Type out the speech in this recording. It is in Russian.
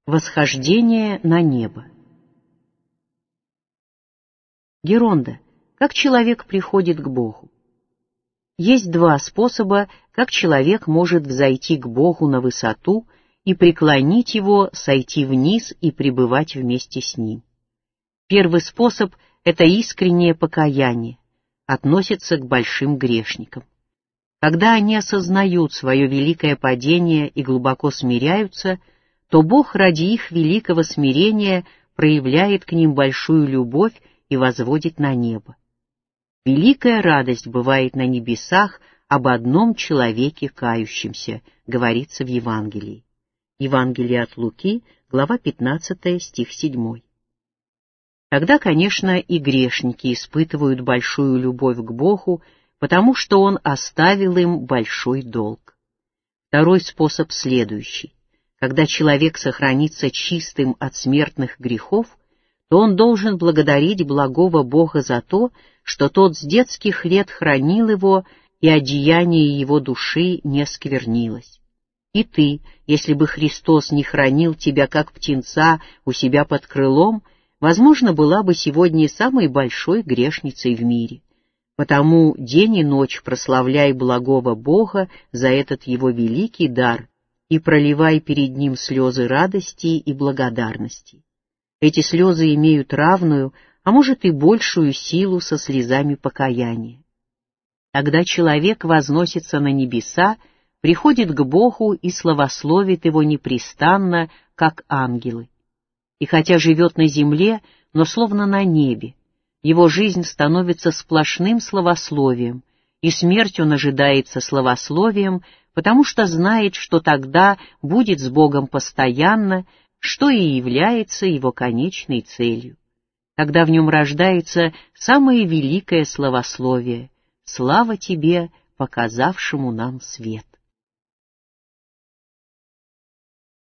Восхождение на небо. Геронда, как человек приходит к Богу? Есть два способа, как человек может взойти к Богу на высоту и преклонить его, сойти вниз и пребывать вместе с Ним. Первый способ — это искреннее покаяние, относится к большим грешникам. Когда они осознают свое великое падение и глубоко смиряются, то Бог ради их великого смирения проявляет к ним большую любовь и возводит на небо. Великая радость бывает на небесах об одном человеке кающемся, говорится в Евангелии. Евангелие от Луки, глава 15, стих 7. Тогда, конечно, и грешники испытывают большую любовь к Богу, потому что Он оставил им большой долг. Второй способ следующий. Когда человек сохранится чистым от смертных грехов, то он должен благодарить благого Бога за то, что тот с детских лет хранил его, и одеяние его души не сквернилось. И ты, если бы Христос не хранил тебя, как птенца, у себя под крылом, возможно, была бы сегодня самой большой грешницей в мире. Потому день и ночь прославляй благого Бога за этот его великий дар и проливай перед Ним слезы радости и благодарности. Эти слезы имеют равную, а может и большую силу со слезами покаяния. Тогда человек возносится на небеса, приходит к Богу и славословит Его непрестанно, как ангелы. И хотя живет на земле, но словно на небе, его жизнь становится сплошным славословием, и смерть он ожидается славословием, потому что знает, что тогда будет с Богом постоянно, что и является его конечной целью. Тогда в нем рождается самое великое славословие — слава Тебе, показавшему нам свет.